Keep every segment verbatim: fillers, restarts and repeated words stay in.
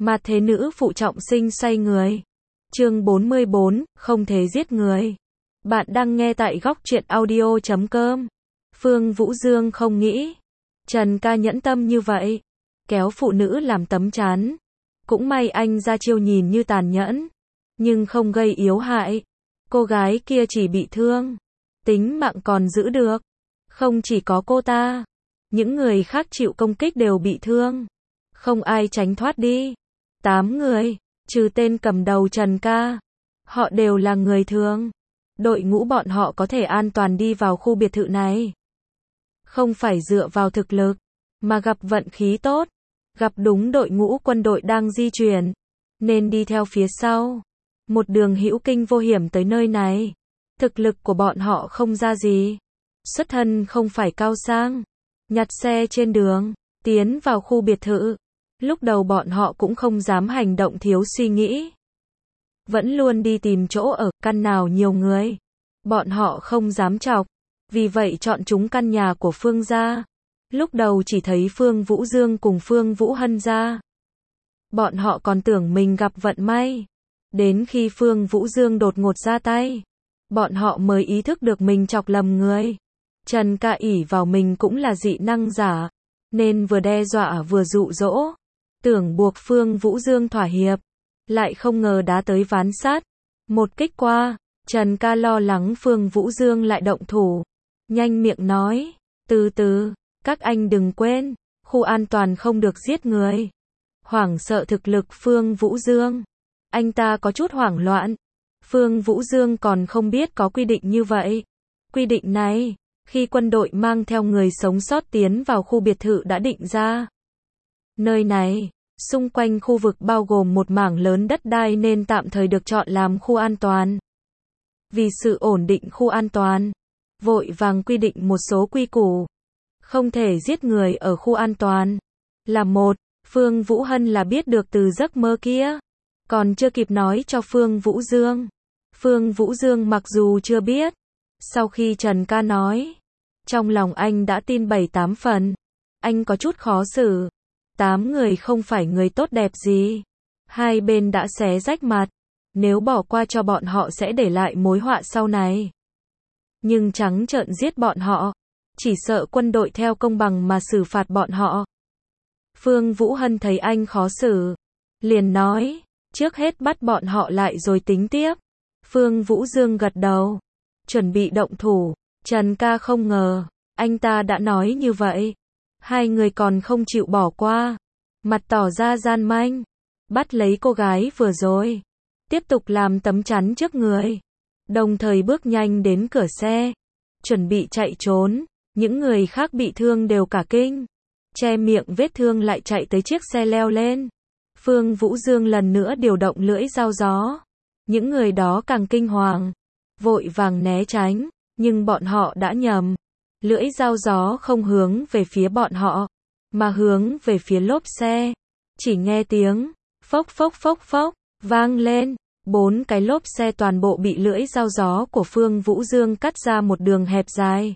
Mà thế nữ phụ trọng sinh xoay người. Chương bốn mươi bốn, không thể giết người. Bạn đang nghe tại góc truyện audio chấm com. Phương Vũ Dương không nghĩ Trần ca nhẫn tâm như vậy, kéo phụ nữ làm tấm chắn. Cũng may anh ra chiêu nhìn như tàn nhẫn, nhưng không gây yếu hại. Cô gái kia chỉ bị thương, tính mạng còn giữ được. Không chỉ có cô ta, những người khác chịu công kích đều bị thương. Không ai tránh thoát đi. Tám người, trừ tên cầm đầu Trần ca. Họ đều là người thường. Đội ngũ bọn họ có thể an toàn đi vào khu biệt thự này. Không phải dựa vào thực lực, mà gặp vận khí tốt. Gặp đúng đội ngũ quân đội đang di chuyển, nên đi theo phía sau. Một đường hữu kinh vô hiểm tới nơi này. Thực lực của bọn họ không ra gì. Xuất thân không phải cao sang. Nhặt xe trên đường, tiến vào khu biệt thự. Lúc đầu bọn họ cũng không dám hành động thiếu suy nghĩ. Vẫn luôn đi tìm chỗ ở, căn nào nhiều người. Bọn họ không dám chọc. Vì vậy chọn chúng căn nhà của Phương gia. Lúc đầu chỉ thấy Phương Vũ Dương cùng Phương Vũ Hân ra. Bọn họ còn tưởng mình gặp vận may. Đến khi Phương Vũ Dương đột ngột ra tay, bọn họ mới ý thức được mình chọc lầm người. Trần ca ỷ vào mình cũng là dị năng giả, nên vừa đe dọa vừa dụ dỗ, tưởng buộc Phương Vũ Dương thỏa hiệp, lại không ngờ đá tới ván sát. Một kích qua, Trần ca lo lắng Phương Vũ Dương lại động thủ, nhanh miệng nói, từ từ, các anh đừng quên, khu an toàn không được giết người. Hoảng sợ thực lực Phương Vũ Dương, anh ta có chút hoảng loạn. Phương Vũ Dương còn không biết có quy định như vậy. Quy định này, khi quân đội mang theo người sống sót tiến vào khu biệt thự đã định ra. Nơi này, xung quanh khu vực bao gồm một mảng lớn đất đai nên tạm thời được chọn làm khu an toàn. Vì sự ổn định khu an toàn, vội vàng quy định một số quy củ. Không thể giết người ở khu an toàn. Là một, Phương Vũ Hân là biết được từ giấc mơ kia. Còn chưa kịp nói cho Phương Vũ Dương. Phương Vũ Dương mặc dù chưa biết, sau khi Trần ca nói, trong lòng anh đã tin bảy tám phần. Anh có chút khó xử. Tám người không phải người tốt đẹp gì. Hai bên đã xé rách mặt. Nếu bỏ qua cho bọn họ sẽ để lại mối họa sau này. Nhưng trắng trợn giết bọn họ, chỉ sợ quân đội theo công bằng mà xử phạt bọn họ. Phương Vũ Hân thấy anh khó xử, liền nói, trước hết bắt bọn họ lại rồi tính tiếp. Phương Vũ Dương gật đầu, chuẩn bị động thủ. Trần ca không ngờ, anh ta đã nói như vậy. Hai người còn không chịu bỏ qua, mặt tỏ ra gian manh, bắt lấy cô gái vừa rồi, tiếp tục làm tấm chắn trước người, đồng thời bước nhanh đến cửa xe, chuẩn bị chạy trốn. Những người khác bị thương đều cả kinh, che miệng vết thương lại chạy tới chiếc xe leo lên. Phương Vũ Dương lần nữa điều động lưỡi dao gió. Những người đó càng kinh hoàng, vội vàng né tránh, nhưng bọn họ đã nhầm. Lưỡi dao gió không hướng về phía bọn họ, mà hướng về phía lốp xe. Chỉ nghe tiếng phốc phốc phốc phốc vang lên, bốn cái lốp xe toàn bộ bị lưỡi dao gió của Phương Vũ Dương cắt ra một đường hẹp dài.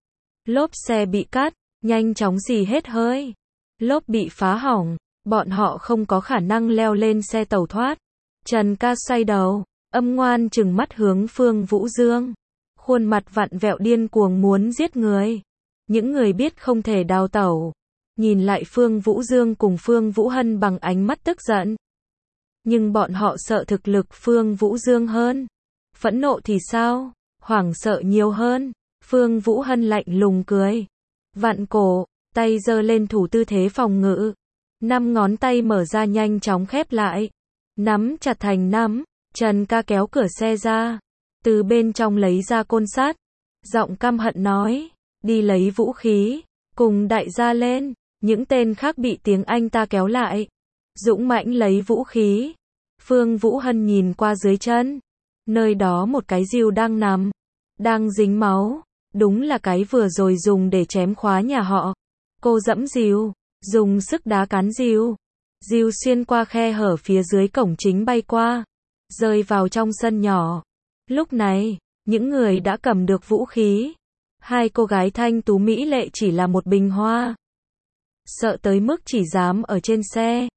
Lốp xe bị cắt, nhanh chóng xì hết hơi. Lốp bị phá hỏng, bọn họ không có khả năng leo lên xe tẩu thoát. Trần ca xoay đầu, âm ngoan trừng mắt hướng Phương Vũ Dương. Khuôn mặt vặn vẹo điên cuồng muốn giết người. Những người biết không thể đào tẩu, nhìn lại Phương Vũ Dương cùng Phương Vũ Hân bằng ánh mắt tức giận. Nhưng bọn họ sợ thực lực Phương Vũ Dương hơn. Phẫn nộ thì sao? Hoảng sợ nhiều hơn. Phương Vũ Hân lạnh lùng cười, vặn cổ, tay giơ lên thủ tư thế phòng ngự. Năm ngón tay mở ra nhanh chóng khép lại, nắm chặt thành nắm. Trần ca kéo cửa xe ra, từ bên trong lấy ra côn sắt, giọng căm hận nói, đi lấy vũ khí, cùng đại gia lên. Những tên khác bị tiếng anh ta kéo lại, dũng mãnh lấy vũ khí. Phương Vũ Hân nhìn qua dưới chân, nơi đó một cái rìu đang nằm, đang dính máu. Đúng là cái vừa rồi dùng để chém khóa nhà họ. Cô dẫm rìu, dùng sức đá cán rìu. Rìu xuyên qua khe hở phía dưới cổng chính bay qua, rơi vào trong sân nhỏ. Lúc này, những người đã cầm được vũ khí. Hai cô gái thanh tú mỹ lệ chỉ là một bình hoa. Sợ tới mức chỉ dám ở trên xe,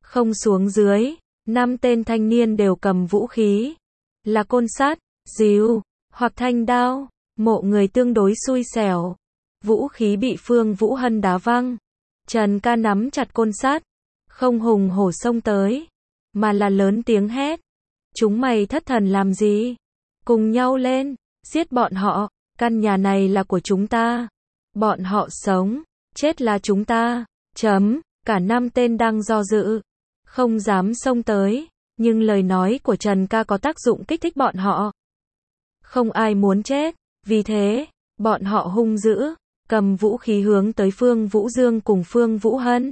Không xuống dưới, năm tên thanh niên đều cầm vũ khí. Là côn sắt, rìu, hoặc thanh đao. Mộ người tương đối xui xẻo. Vũ khí bị Phương Vũ Hân đá văng. Trần Ca nắm chặt côn sắt, không hùng hổ xông tới, mà là lớn tiếng hét. Chúng mày thất thần làm gì? Cùng nhau lên, giết bọn họ, căn nhà này là của chúng ta. Bọn họ sống, chết là chúng ta. Chấm, cả năm tên đang do dự, không dám xông tới, nhưng lời nói của Trần Ca có tác dụng kích thích bọn họ. Không ai muốn chết, vì thế, bọn họ hung dữ, cầm vũ khí hướng tới Phương Vũ Dương cùng Phương Vũ Hân.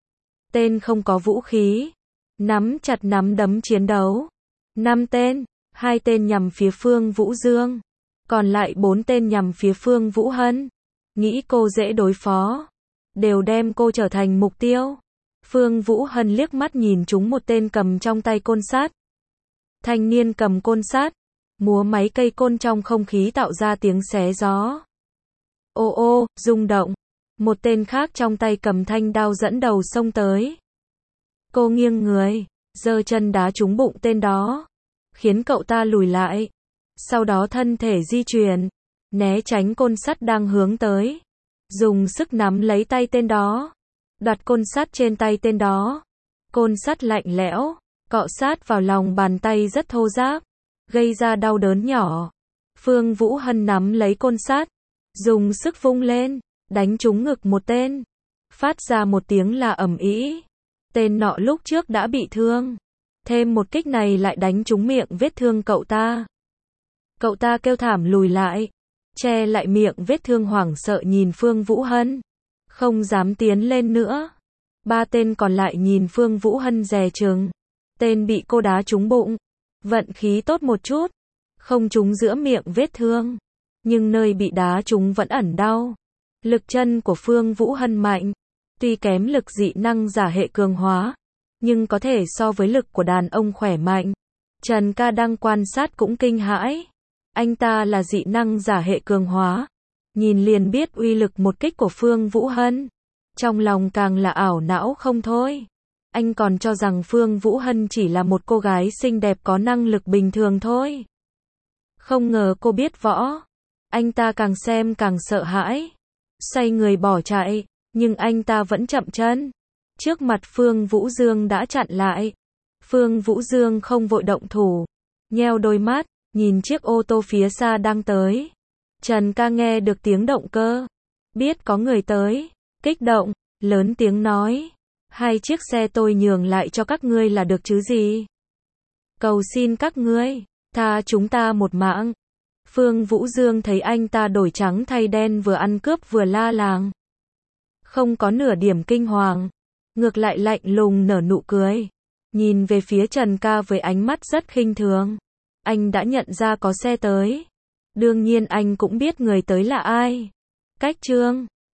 Tên không có vũ khí, nắm chặt nắm đấm chiến đấu. Năm tên, hai tên nhằm phía Phương Vũ Dương, còn lại bốn tên nhằm phía Phương Vũ Hân. Nghĩ cô dễ đối phó, đều đem cô trở thành mục tiêu. Phương Vũ Hân liếc mắt nhìn chúng một tên cầm trong tay côn sắt. Thanh niên cầm côn sắt, múa máy cây côn trong không khí tạo ra tiếng xé gió. Ô ô, rung động. Một tên khác trong tay cầm thanh đao dẫn đầu xông tới. Cô nghiêng người, giơ chân đá trúng bụng tên đó, khiến cậu ta lùi lại. Sau đó thân thể di chuyển, né tránh côn sắt đang hướng tới. Dùng sức nắm lấy tay tên đó, đoạt côn sắt trên tay tên đó. Côn sắt lạnh lẽo, cọ sát vào lòng bàn tay rất thô ráp, gây ra đau đớn nhỏ. Phương Vũ Hân nắm lấy côn sắt, dùng sức vung lên, đánh trúng ngực một tên. Phát ra một tiếng là ầm ĩ. Tên nọ lúc trước đã bị thương, thêm một kích này lại đánh trúng miệng vết thương cậu ta. Cậu ta kêu thảm lùi lại, che lại miệng vết thương, hoảng sợ nhìn Phương Vũ Hân, không dám tiến lên nữa. Ba tên còn lại nhìn Phương Vũ Hân dè chừng. Tên bị cô đá trúng bụng, vận khí tốt một chút, không trúng giữa miệng vết thương, nhưng nơi bị đá trúng vẫn ẩn đau. Lực chân của Phương Vũ Hân mạnh, tuy kém lực dị năng giả hệ cường hóa, nhưng có thể so với lực của đàn ông khỏe mạnh. Trần Ca đang quan sát cũng kinh hãi. Anh ta là dị năng giả hệ cường hóa, nhìn liền biết uy lực một kích của Phương Vũ Hân. Trong lòng càng là ảo não không thôi. Anh còn cho rằng Phương Vũ Hân chỉ là một cô gái xinh đẹp có năng lực bình thường thôi. Không ngờ cô biết võ. Anh ta càng xem càng sợ hãi, xoay người bỏ chạy, nhưng anh ta vẫn chậm chân. Trước mặt Phương Vũ Dương đã chặn lại. Phương Vũ Dương không vội động thủ, nheo đôi mắt, nhìn chiếc ô tô phía xa đang tới. Trần Ca nghe được tiếng động cơ, biết có người tới, kích động, lớn tiếng nói. Hai chiếc xe tôi nhường lại cho các ngươi là được chứ gì? Cầu xin các ngươi, tha chúng ta một mạng. Phương Vũ Dương thấy anh ta đổi trắng thay đen, vừa ăn cướp vừa la làng. Không có nửa điểm kinh hoàng, ngược lại lạnh lùng nở nụ cười. Nhìn về phía Trần Ca với ánh mắt rất khinh thường. Anh đã nhận ra có xe tới. Đương nhiên anh cũng biết người tới là ai. Cách chương